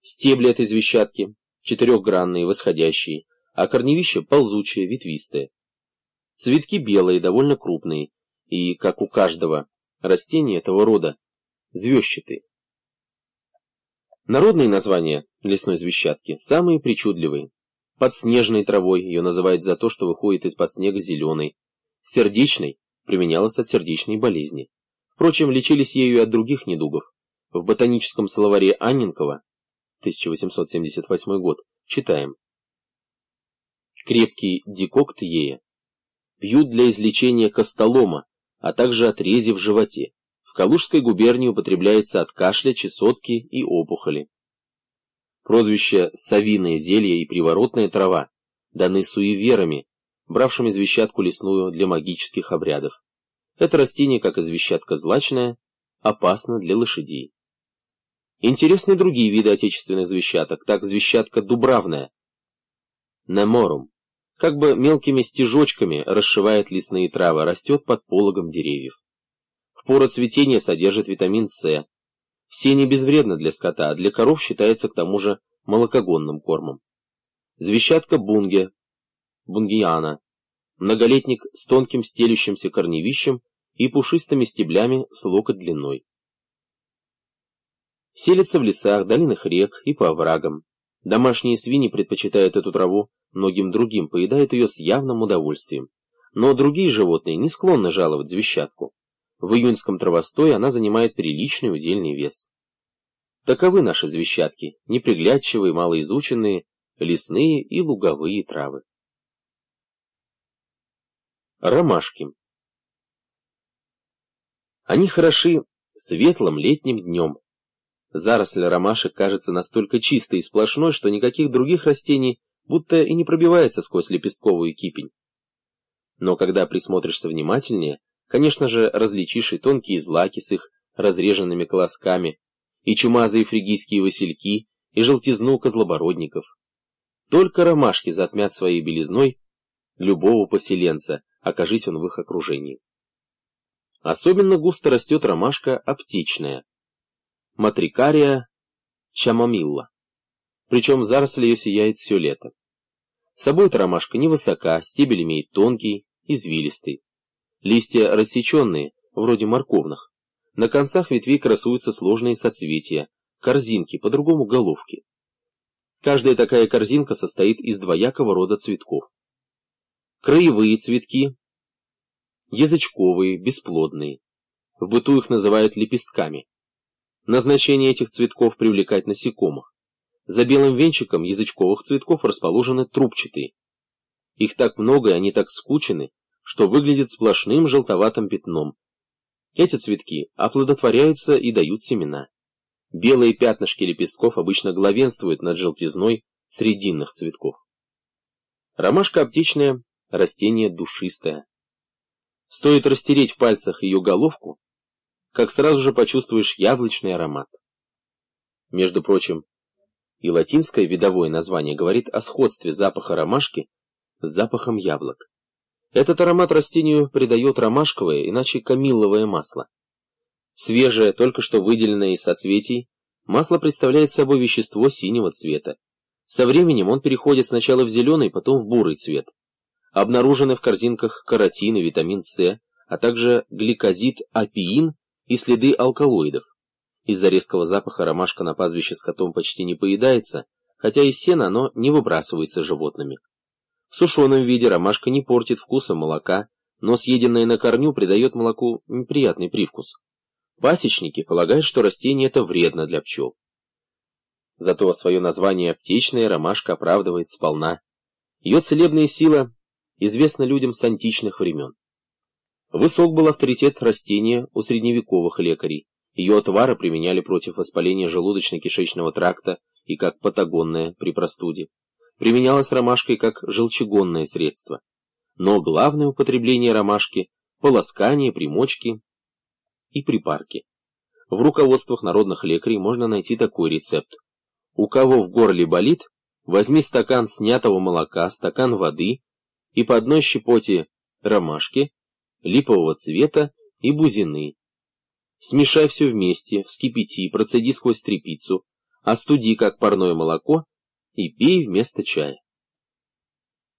Стебли этой звездчатки четырехгранные, восходящие, а корневище ползучее, ветвистое. Цветки белые, довольно крупные, и, как у каждого растения этого рода, звездчатые. Народные названия лесной звездчатки самые причудливые. Подснежной травой ее называют за то, что выходит из-под снега зеленой. Сердечной применялась от сердечной болезни. Впрочем, лечились ею и от других недугов. В ботаническом словаре Анненкова, 1878 год, читаем: крепкий декокт ея пьют для излечения костолома, а также от рези в животе. В Калужской губернии употребляется от кашля, чесотки и опухоли. Прозвища «совиное зелье» и «приворотная трава» даны суеверами, бравшими звездчатку лесную для магических обрядов. Это растение, как и звездчатка злачная, опасно для лошадей. Интересны другие виды отечественных звездчаток, так звездчатка дубравная, неморум, как бы мелкими стежочками расшивает лесные травы, растет под пологом деревьев. В пору цветения содержит витамин С. Сено безвредно для скота, а для коров считается к тому же молокогонным кормом. Звездчатка бунге, бунгиана, многолетник с тонким стелющимся корневищем и пушистыми стеблями с локоть длиной. Селится в лесах, долинах рек и по оврагам. Домашние свиньи предпочитают эту траву многим другим, поедают ее с явным удовольствием. Но другие животные не склонны жаловать звездчатку. В июньском травостое она занимает приличный удельный вес. Таковы наши звездчатки, неприглядчивые, малоизученные, лесные и луговые травы. Ромашки. Они хороши светлым летним днем. Заросль ромашек кажется настолько чистой и сплошной, что никаких других растений будто и не пробивается сквозь лепестковую кипень. Но когда присмотришься внимательнее, конечно же, различишь и тонкие злаки с их разреженными колосками, и чумазые фригийские васильки, и желтизну козлобородников. Только ромашки затмят своей белизной любого поселенца, окажись он в их окружении. Особенно густо растет ромашка аптечная, матрикария чамомилла, причем заросль ее сияет все лето. Собой-то ромашка невысока, стебель имеет тонкий, извилистый. Листья рассеченные, вроде морковных. На концах ветвей красуются сложные соцветия, корзинки, по-другому головки. Каждая такая корзинка состоит из двоякого рода цветков. Краевые цветки, язычковые, бесплодные. В быту их называют лепестками. Назначение этих цветков — привлекать насекомых. За белым венчиком язычковых цветков расположены трубчатые. Их так много и они так скучены, что выглядят сплошным желтоватым пятном. Эти цветки оплодотворяются и дают семена. Белые пятнышки лепестков обычно главенствуют над желтизной срединных цветков. Ромашка аптечная — растение душистое. Стоит растереть в пальцах ее головку, как сразу же почувствуешь яблочный аромат. Между прочим, и латинское видовое название говорит о сходстве запаха ромашки с запахом яблок. Этот аромат растению придает ромашковое, иначе камилловое масло. Свежее, только что выделенное из соцветий, масло представляет собой вещество синего цвета. Со временем он переходит сначала в зеленый, потом в бурый цвет. Обнаружены в корзинках каротин и витамин С, а также гликозид, апиин и следы алкалоидов. Из-за резкого запаха ромашка на пастбище скотом почти не поедается, хотя и сено оно не выбрасывается животными. В сушеном виде ромашка не портит вкуса молока, но съеденное на корню придает молоку неприятный привкус. Пасечники полагают, что растение это вредно для пчел. Зато свое название аптечная ромашка оправдывает сполна. Ее целебная сила известна людям с античных времен. Высок был авторитет растения у средневековых лекарей. Ее отвары применяли против воспаления желудочно-кишечного тракта и как патагонное при простуде. Применялась ромашка и как желчегонное средство. Но главное употребление ромашки – полоскание, примочки и припарки. В руководствах народных лекарей можно найти такой рецепт. У кого в горле болит, возьми стакан снятого молока, стакан воды и по одной щепоте ромашки, липового цвета и бузины. Смешай все вместе, вскипяти, процеди сквозь тряпицу, Остуди, как парное молоко, и пей вместо чая.